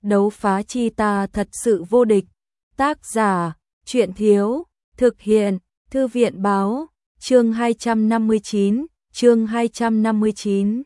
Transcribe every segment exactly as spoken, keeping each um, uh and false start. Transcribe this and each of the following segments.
đấu phá chi ta thật sự vô địch. Tác giả, Truyện Thiếu, thực hiện, Thư viện Báo, chương hai trăm năm mươi chín, chương hai trăm năm mươi chín.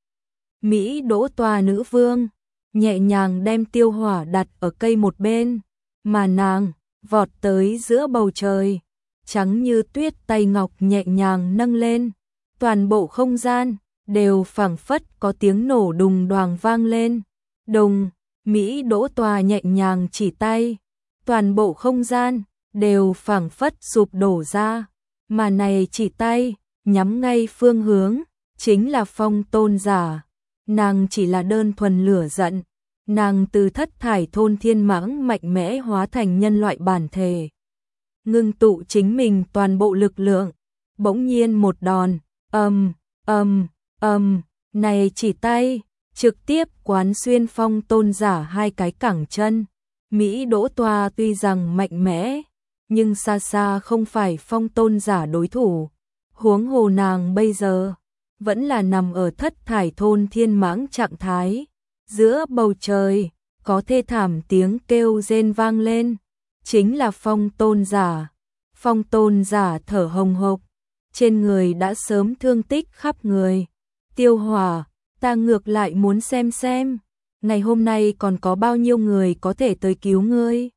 Mỹ Đỗ tòa nữ vương, nhẹ nhàng đem Tiêu Hỏa đặt ở cây một bên, mà nàng vọt tới giữa bầu trời, trắng như tuyết tay ngọc nhẹ nhàng nâng lên, toàn bộ không gian đều phảng phất có tiếng nổ đùng đoàng vang lên. Đùng, Mỹ Đỗ tòa nhẹ nhàng chỉ tay, toàn bộ không gian đều phảng phất sụp đổ ra, mà này chỉ tay nhắm ngay phương hướng chính là Phong Tôn giả. Nàng chỉ là đơn thuần lửa giận, nàng từ thất thải thôn thiên mãng mạnh mẽ hóa thành nhân loại bản thể, ngưng tụ chính mình toàn bộ lực lượng, bỗng nhiên một đòn, ầm, ầm, ầm, này chỉ tay trực tiếp quán xuyên Phong Tôn giả hai cái cẳng chân. Mỹ Đỗ tòa tuy rằng mạnh mẽ, nhưng xa xa không phải Phong Tôn giả đối thủ, huống hồ nàng bây giờ vẫn là nằm ở thất thải thôn thiên mãng trạng thái. Giữa bầu trời có thê thảm tiếng kêu rên vang lên, chính là Phong Tôn giả. Phong Tôn giả thở hồng hộc, trên người đã sớm thương tích khắp người. Tiêu Hỏa, ta ngược lại muốn xem xem, ngày hôm nay còn có bao nhiêu người có thể tới cứu ngươi.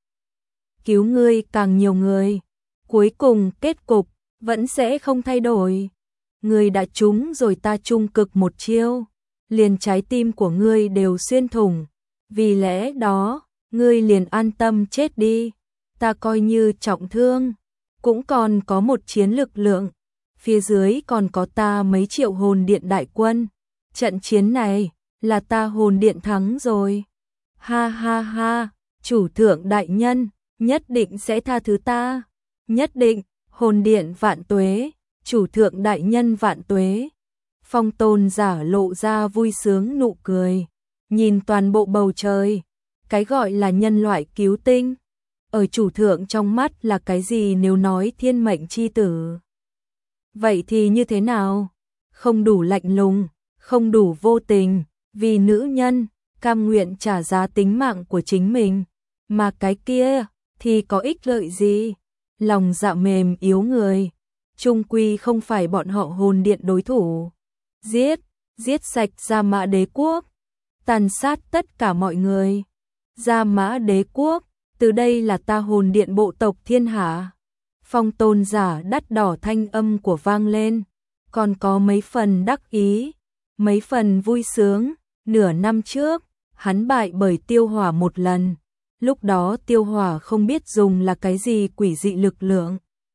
Cứu ngươi càng nhiều người, cuối cùng kết cục vẫn sẽ không thay đổi. Ngươi đã trúng rồi ta trung cực một chiêu, liền trái tim của ngươi đều xuyên thủng, vì lẽ đó, ngươi liền an tâm chết đi. Ta coi như trọng thương, cũng còn có một chiến lực lượng, phía dưới còn có ta mấy triệu hồn điện đại quân. Trận chiến này là ta hồn điện thắng rồi. Ha ha ha, chủ thượng đại nhân nhất định sẽ tha thứ ta, nhất định. Hồn điện vạn tuế, chủ thượng đại nhân vạn tuế. Phong Tôn giả lộ ra vui sướng nụ cười, nhìn toàn bộ bầu trời, cái gọi là nhân loại cứu tinh, ở chủ thượng trong mắt là cái gì nếu nói thiên mệnh chi tử? Vậy thì như thế nào? Không đủ lạnh lùng, không đủ vô tình, vì nữ nhân, cam nguyện trả giá tính mạng của chính mình, mà cái kia thì có ích lợi gì? Lòng dạ mềm yếu người, chung quy không phải bọn họ hồn điện đối thủ. Giết, giết sạch Gia Mã Đế quốc, tàn sát tất cả mọi người. Gia Mã Đế quốc, từ đây là ta hồn điện bộ tộc thiên hạ. Phong Tôn giả đắt đỏ thanh âm của vang lên, còn có mấy phần đắc ý, mấy phần vui sướng. Nửa năm trước, hắn bại bởi Tiêu Hỏa một lần. Lúc đó Tiêu Hỏa không biết dùng là cái gì quỷ dị lực lượng.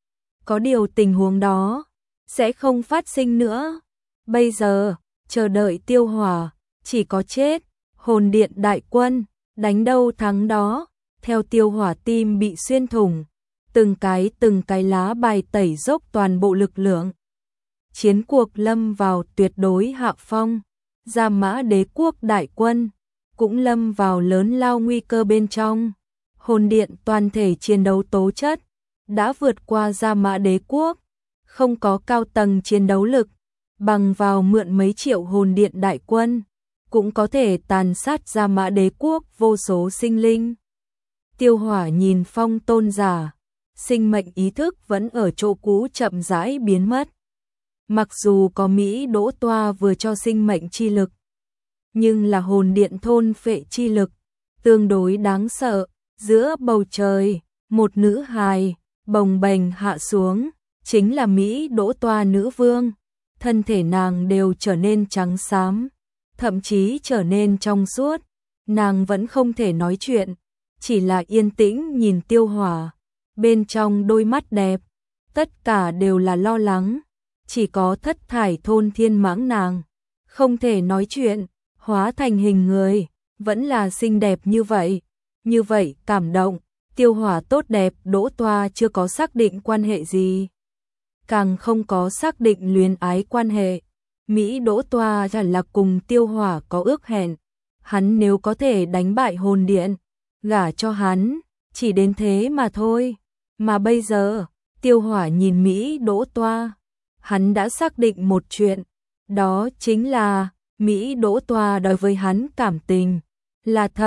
Có điều tình huống đó sẽ không phát sinh nữa. Bây giờ, chờ đợi Tiêu Hỏa, chỉ có chết. Hồn điện đại quân, đánh đâu thắng đó. Theo Tiêu Hỏa tim bị xuyên thủng, từng cái từng cái lá bài tẩy dốc toàn bộ lực lượng. Chiến cuộc lâm vào tuyệt đối hạ phong. Gia Mã Đế quốc đại quân cũng lâm vào lớn lao nguy cơ bên trong. Hồn điện toàn thể chiến đấu tố chất đã vượt qua Gia Mã Đế quốc, không có cao tầng chiến đấu lực, bằng vào mượn mấy triệu hồn điện đại quân cũng có thể tàn sát Gia Mã Đế quốc vô số sinh linh. Tiêu Hỏa nhìn Phong Tôn giả, sinh mệnh ý thức vẫn ở chỗ cũ chậm rãi biến mất. Mặc dù có Mỹ Đỗ tòa vừa cho sinh mệnh chi lực, nhưng là hồn điện thôn phệ chi lực, tương đối đáng sợ. Giữa bầu trời, một nữ hài bồng bềnh hạ xuống, chính là Mỹ Đỗ tòa nữ vương. Thân thể nàng đều trở nên trắng xám, thậm chí trở nên trong suốt. Nàng vẫn không thể nói chuyện, chỉ là yên tĩnh nhìn Tiêu Hỏa. Bên trong đôi mắt đẹp, tất cả đều là lo lắng. Chỉ có thất thải thôn thiên mãng nàng không thể nói chuyện, hóa thành hình người, vẫn là xinh đẹp như vậy, như vậy cảm động. Tiêu Hỏa tốt đẹp, Đỗ tòa chưa có xác định quan hệ gì, càng không có xác định luyến ái quan hệ. Mỹ Đỗ tòa hẳn là cùng Tiêu Hỏa có ước hẹn, hắn nếu có thể đánh bại hồn điện, gả cho hắn, chỉ đến thế mà thôi. Mà bây giờ, Tiêu Hỏa nhìn Mỹ Đỗ tòa, hắn đã xác định một chuyện, đó chính là Mỹ Đỗ tòa đối với hắn cảm tình là thật,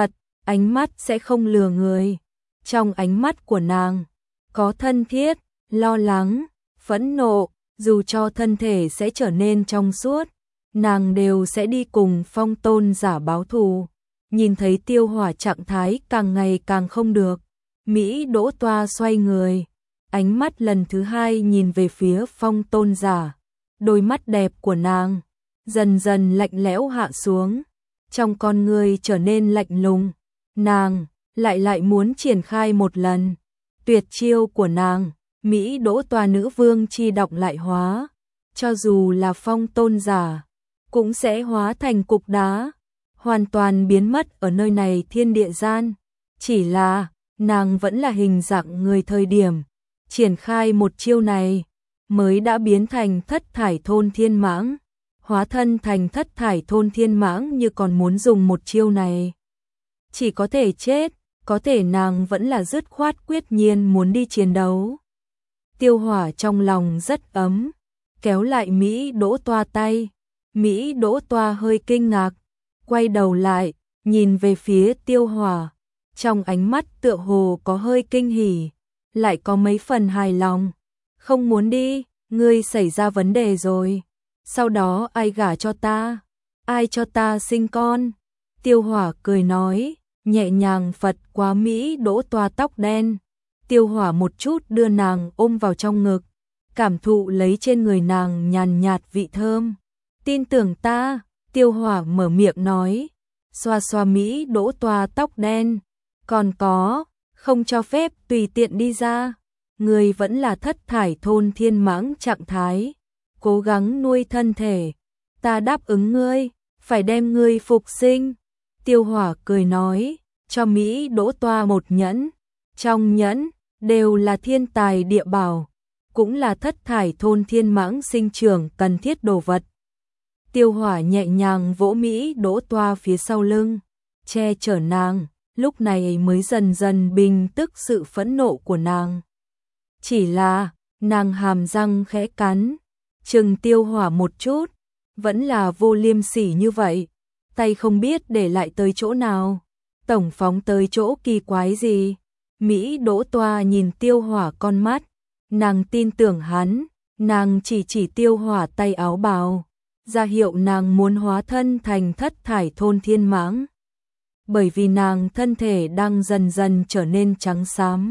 ánh mắt sẽ không lừa người. Trong ánh mắt của nàng, có thân thiết, lo lắng, phẫn nộ, dù cho thân thể sẽ trở nên trong suốt, nàng đều sẽ đi cùng Phong Tôn giả báo thù. Nhìn thấy Tiêu Hỏa trạng thái càng ngày càng không được, Mỹ Đỗ Toa xoay người, ánh mắt lần thứ hai nhìn về phía Phong Tôn giả. Đôi mắt đẹp của nàng dần dần lạnh lẽo hạ xuống, trong con người trở nên lạnh lùng. Nàng lại lại muốn triển khai một lần tuyệt chiêu của nàng, Mỹ Đỗ Toa nữ vương chi đọc lại hóa, cho dù là Phong Tôn giả cũng sẽ hóa thành cục đá, hoàn toàn biến mất ở nơi này thiên địa gian. Chỉ là nàng vẫn là hình dạng người thời điểm triển khai một chiêu này, mới đã biến thành thất thải thôn thiên mãng. Hóa thân thành thất thải thôn thiên mãng như còn muốn dùng một chiêu này, chỉ có thể chết, có thể nàng vẫn là dứt khoát quyết nhiên muốn đi chiến đấu. Tiêu Hỏa trong lòng rất ấm, kéo lại Mỹ Đỗ Toa tay. Mỹ Đỗ Toa hơi kinh ngạc, quay đầu lại, nhìn về phía Tiêu Hỏa, trong ánh mắt tựa hồ có hơi kinh hỉ, lại có mấy phần hài lòng. Không muốn đi, ngươi xảy ra vấn đề rồi. Sau đó ai gả cho ta? Ai cho ta sinh con? Tiêu Hỏa cười nói, nhẹ nhàng phật qua Mỹ Đỗ Toa tóc đen. Tiêu Hỏa một chút đưa nàng ôm vào trong ngực, cảm thụ lấy trên người nàng nhàn nhạt vị thơm. Tin tưởng ta, Tiêu Hỏa mở miệng nói, xoa xoa Mỹ Đỗ Toa tóc đen. Còn có, không cho phép tùy tiện đi ra. Người vẫn là thất thải thôn thiên mãng trạng thái, cố gắng nuôi thân thể. Ta đáp ứng ngươi, phải đem ngươi phục sinh. Tiêu Hỏa cười nói, cho Mỹ Đỗ Toa một nhẫn. Trong nhẫn đều là thiên tài địa bảo, cũng là thất thải thôn thiên mãng sinh trưởng cần thiết đồ vật. Tiêu Hỏa nhẹ nhàng vỗ Mỹ Đỗ Toa phía sau lưng, che chở nàng, lúc này mới dần dần bình tức sự phẫn nộ của nàng. Chỉ là, nàng hàm răng khẽ cắn, chừng Tiêu Hỏa một chút, vẫn là vô liêm sỉ như vậy, tay không biết để lại tới chỗ nào, tổng phóng tới chỗ kỳ quái gì. Mỹ Đỗ Toa nhìn Tiêu Hỏa con mắt, nàng tin tưởng hắn, nàng chỉ chỉ Tiêu Hỏa tay áo bào, ra hiệu nàng muốn hóa thân thành thất thải thôn thiên mãng. Bởi vì nàng thân thể đang dần dần trở nên trắng xám,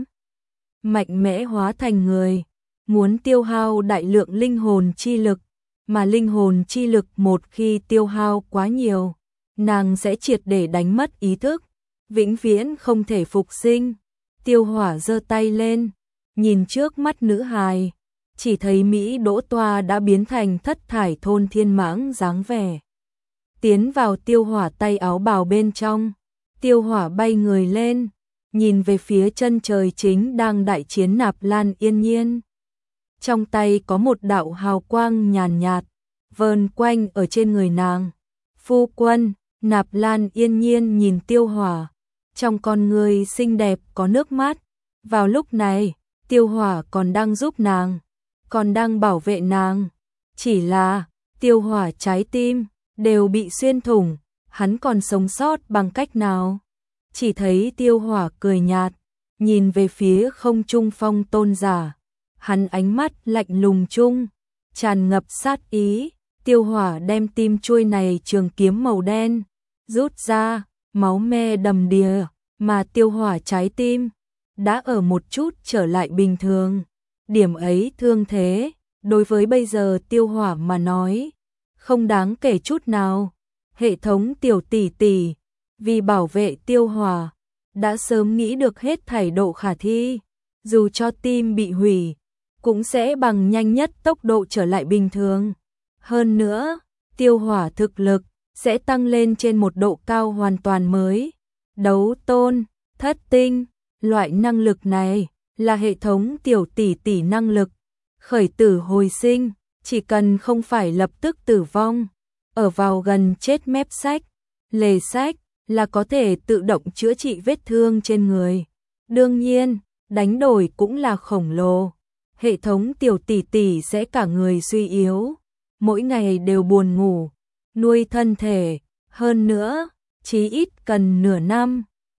mạnh mẽ hóa thành người, muốn tiêu hao đại lượng linh hồn chi lực, mà linh hồn chi lực một khi tiêu hao quá nhiều, nàng sẽ triệt để đánh mất ý thức, vĩnh viễn không thể phục sinh. Tiêu Hỏa giơ tay lên, nhìn trước mắt nữ hài, chỉ thấy Mỹ Đỗ Toa đã biến thành thất thải thôn thiên mãng dáng vẻ, tiến vào Tiêu Hỏa tay áo bào bên trong. Tiêu Hỏa bay người lên, nhìn về phía chân trời chính đang đại chiến Nạp Lan Yên Nhiên. Trong tay có một đạo hào quang nhàn nhạt, vờn quanh ở trên người nàng. Phu quân, Nạp Lan Yên Nhiên nhìn Tiêu Hỏa, trong con người xinh đẹp có nước mắt. Vào lúc này, Tiêu Hỏa còn đang giúp nàng, còn đang bảo vệ nàng. Chỉ là, Tiêu Hỏa trái tim đều bị xuyên thủng, hắn còn sống sót bằng cách nào? Chỉ thấy Tiêu Hỏa cười nhạt, nhìn về phía không trung Phong Tôn giả. Hắn ánh mắt lạnh lùng chung, tràn ngập sát ý. Tiêu Hỏa đem tim chuôi này trường kiếm màu đen rút ra, máu me đầm đìa, mà Tiêu Hỏa trái tim đã ở một chút trở lại bình thường. Điểm ấy thương thế, đối với bây giờ Tiêu Hỏa mà nói, không đáng kể chút nào. Hệ thống tiểu tỷ tỷ, vì bảo vệ Tiêu Hỏa, đã sớm nghĩ được hết thảy độ khả thi, dù cho tim bị hủy, cũng sẽ bằng nhanh nhất tốc độ trở lại bình thường. Hơn nữa, Tiêu Hỏa thực lực sẽ tăng lên trên một độ cao hoàn toàn mới. Đấu tôn, thất tinh, loại năng lực này là hệ thống tiểu tỷ tỷ năng lực. Khởi tử hồi sinh, chỉ cần không phải lập tức tử vong, ở vào gần chết mép sách, lề sách là có thể tự động chữa trị vết thương trên người. Đương nhiên, đánh đổi cũng là khổng lồ. Hệ thống tiểu tỷ tỷ sẽ cả người suy yếu, mỗi ngày đều buồn ngủ, nuôi thân thể, hơn nữa, chí ít cần nửa năm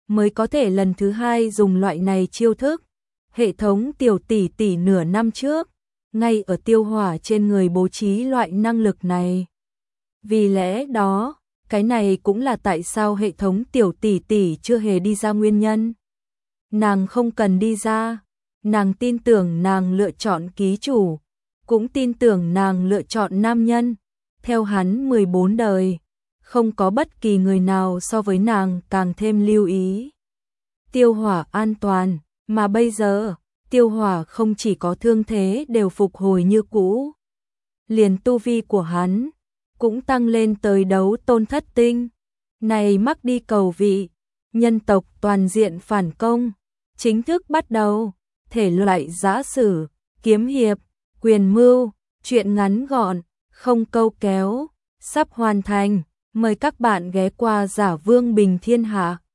mới có thể lần thứ hai dùng loại này chiêu thức. Hệ thống tiểu tỷ tỷ nửa năm trước, ngay ở Tiêu Hỏa trên người bố trí loại năng lực này. Vì lẽ đó, cái này cũng là tại sao hệ thống tiểu tỷ tỷ chưa hề đi ra nguyên nhân. Nàng không cần đi ra, nàng tin tưởng nàng lựa chọn ký chủ, cũng tin tưởng nàng lựa chọn nam nhân. Theo hắn mười bốn đời, không có bất kỳ người nào so với nàng càng thêm lưu ý Tiêu Hỏa an toàn, mà bây giờ, Tiêu Hỏa không chỉ có thương thế đều phục hồi như cũ, liền tu vi của hắn cũng tăng lên tới đấu tôn thất tinh. Này mắc đi cầu vị, nhân tộc toàn diện phản công, chính thức bắt đầu. Thể loại giã sử, kiếm hiệp, quyền mưu, truyện ngắn gọn, không câu kéo, sắp hoàn thành. Mời các bạn ghé qua Giả Vương Bình Thiên Hạ.